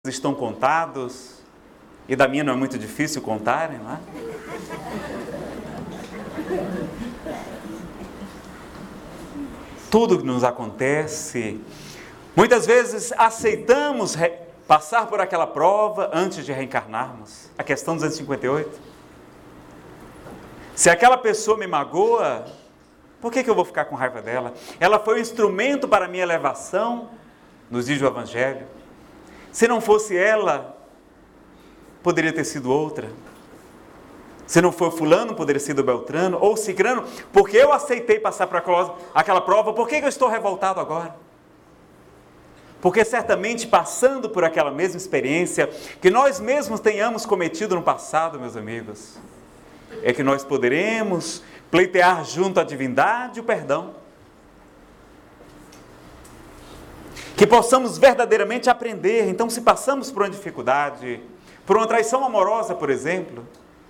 estão contados, e da minha não é muito difícil contarem, não é? Tudo que nos acontece, muitas vezes aceitamos passar por aquela prova antes de reencarnarmos. A questão 258. Se aquela pessoa me magoa, por que eu vou ficar com raiva dela? Ela foi um instrumento para a minha elevação, nos diz o Evangelho. Se não fosse ela, poderia ter sido outra. Se não for fulano, poderia ter sido Beltrano ou Cicrano, porque eu aceitei passar por aquela prova, por que eu estou revoltado agora? Porque certamente passando por aquela mesma experiência que nós mesmos tenhamos cometido no passado, meus amigos, é que nós poderemos pleitear junto à divindade o perdão. Que possamos verdadeiramente aprender. Então, se passamos por uma dificuldade, por uma traição amorosa, por exemplo,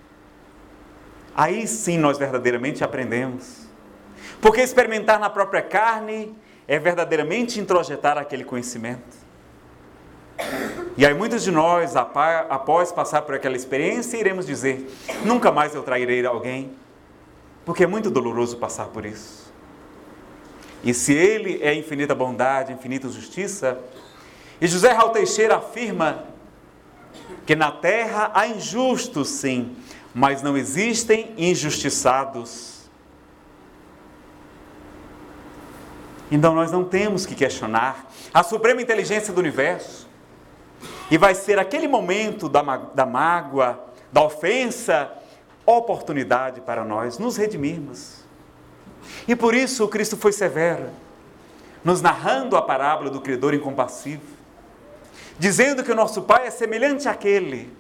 aí sim nós verdadeiramente aprendemos. Porque experimentar na própria carne é verdadeiramente introjetar aquele conhecimento. E aí muitos de nós, após passar por aquela experiência, iremos dizer: nunca mais eu trairei alguém, porque é muito doloroso passar por isso. E se Ele é infinita bondade, infinita justiça, e José Raul Teixeira afirma que na terra há injustos, sim, mas não existem injustiçados. Então nós não temos que questionar a suprema inteligência do universo. E vai ser aquele momento da mágoa, da ofensa, oportunidade para nós nos redimirmos. E por isso o Cristo foi severo, nos narrando a parábola do credor incompassivo, dizendo que o nosso Pai é semelhante àquele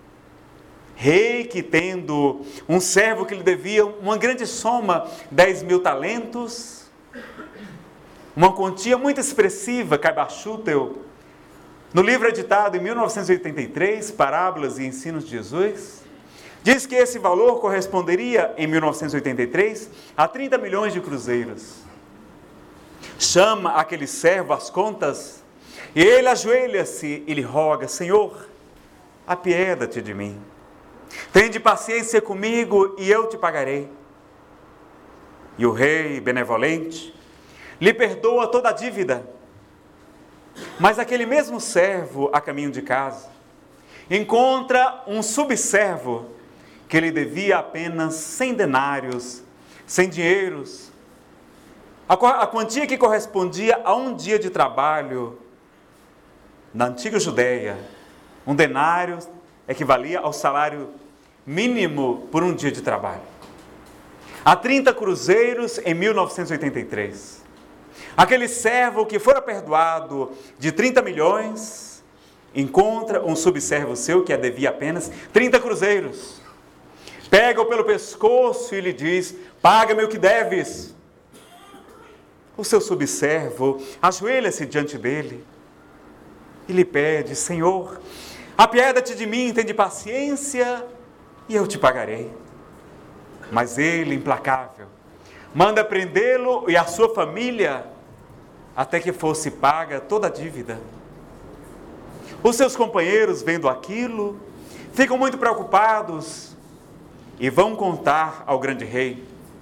rei que, tendo um servo que lhe devia uma grande soma, 10.000 talentos, uma quantia muito expressiva, Caibachútel, no livro editado em 1983, Parábolas e Ensinos de Jesus, diz que esse valor corresponderia, em 1983, a 30 milhões de cruzeiros. Chama aquele servo às contas, e ele ajoelha-se e lhe roga: Senhor, apieda-te de mim. Tende paciência comigo e eu te pagarei. E o rei, benevolente, lhe perdoa toda a dívida. Mas aquele mesmo servo, a caminho de casa, encontra um subservo que lhe devia apenas 100 denários, 100 dinheiros, a quantia que correspondia a um dia de trabalho. Na antiga Judeia, um denário equivalia ao salário mínimo por um dia de trabalho. A 30 cruzeiros em 1983. Aquele servo que fora perdoado de 30 milhões, encontra um subservo seu que a devia apenas 30 cruzeiros. Pega-o pelo pescoço e lhe diz: paga-me o que deves. O seu subservo ajoelha-se diante dele e lhe pede: Senhor, apieda-te de mim, tende paciência e eu te pagarei. Mas ele, implacável, manda prendê-lo e a sua família até que fosse paga toda a dívida. Os seus companheiros, vendo aquilo, ficam muito preocupados e vão contar ao grande rei,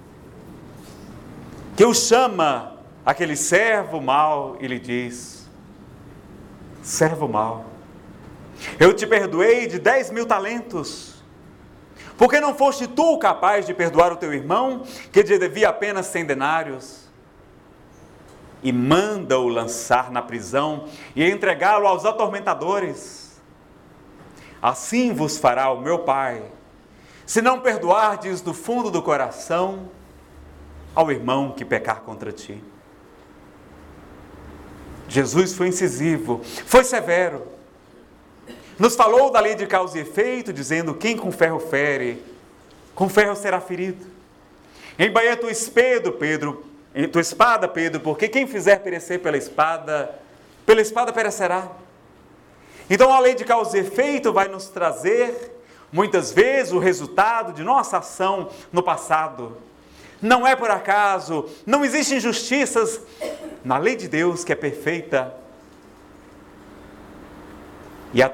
que o chama aquele servo mau e lhe diz: servo mau, eu te perdoei de 10.000 talentos, porque não foste tu capaz de perdoar o teu irmão, que te devia apenas 100 denários? E manda-o lançar na prisão e entregá-lo aos atormentadores. Assim vos fará o meu Pai, se não perdoardes do fundo do coração ao irmão que pecar contra ti. Jesus foi incisivo, foi severo. Nos falou da lei de causa e efeito, dizendo: quem com ferro fere, com ferro será ferido. Embainha tua espada, Pedro, porque quem fizer perecer pela espada perecerá. Então a lei de causa e efeito vai nos trazer, muitas vezes, o resultado de nossa ação no passado. Não é por acaso, não existem injustiças na lei de Deus, que é perfeita.